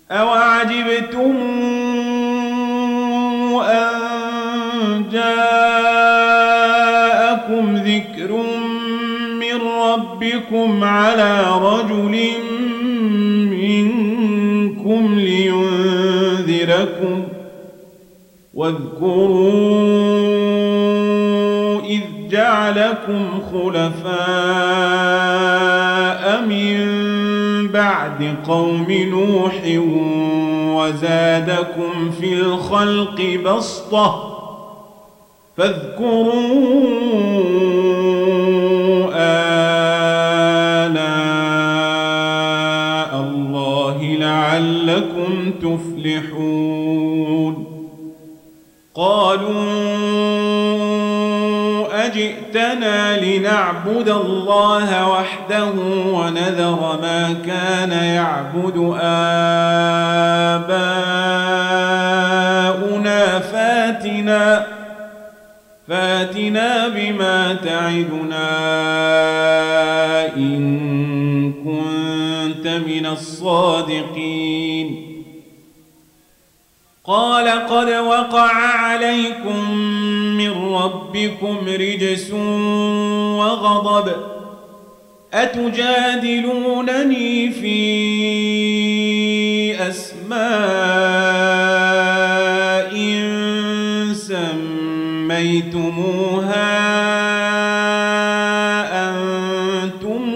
أوعجبتم أن جاءكم ذكر من ربكم على رجل منكم لينذركم واذكروا إذ جعلكم خلفاء من بعد قوم نوح وزادكم في الخلق بسطة فاذكروا آلاء الله لعلكم تفلحون قالوا أجئتنا لنعبد الله وحده ونذر ما كان يعبد آباؤنا فاتنا بما تعدنا إن كنت من الصادقين قال قد وقع عليكم من ربكم رجس وغضب أتجادلونني في أسماء سميتموها أنتم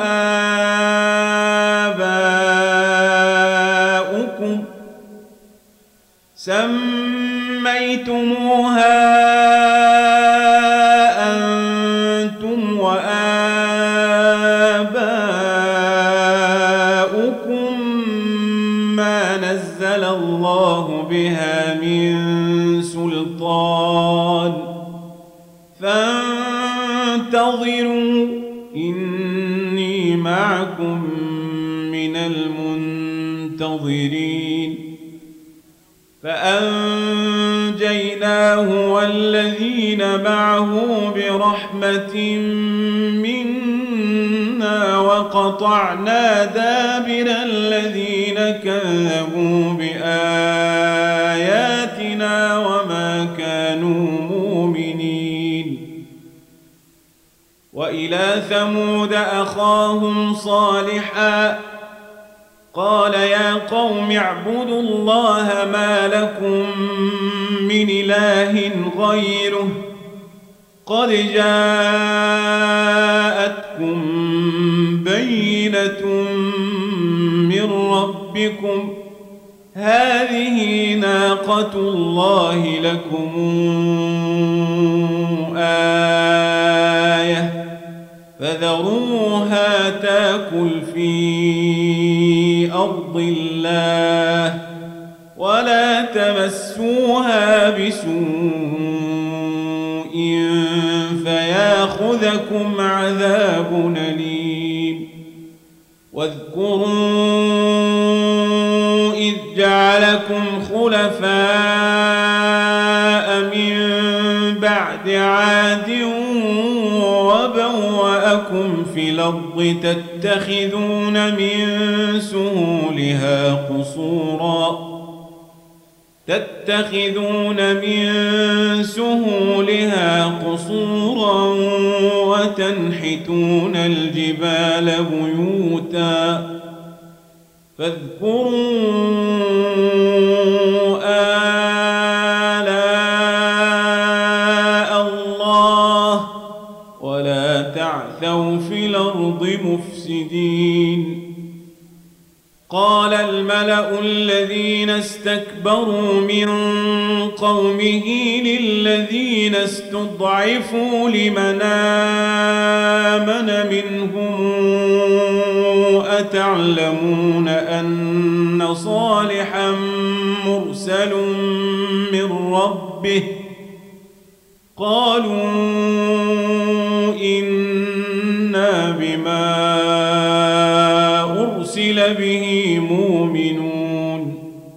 وآباؤكم ما نزل الله بها من سلطان فانتظروا إني معكم من المنتظرين فأنجيناه والذين معه برحمة منا وقطعنا دابر الذين كذبوا بآياتنا وما كانوا مؤمنين وإلى ثمود أخاهم صالحا قال يا قوم اعبدوا الله ما لكم من إله غيره قد جاءتكم بينة من ربكم هذه ناقة الله لكم آية فذروها تاكل في أرض الله ولا تمسوها بسوء فياخذكم عذاب أليم واذكروا إذ جعلكم خلفاء من بعد عاد وبوأكم في الأرض تتخذون من سهولها قصورا وتنحتون الجبال بيوتا فاذكروا آلاء الله ولا تعثوا في الأرض مفسدين قال الملأ الذين استكبروا من قومه للذين استضعفوا لمن آمن منهم أتعلمون أن صالحا مرسل من ربه قالوا إنا بما أرسل به مؤمنون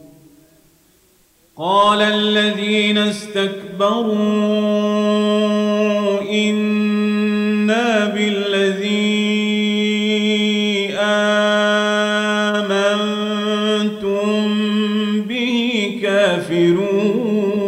قال الذين استكبروا إنا بالذي آمنتم كنتم به كافرون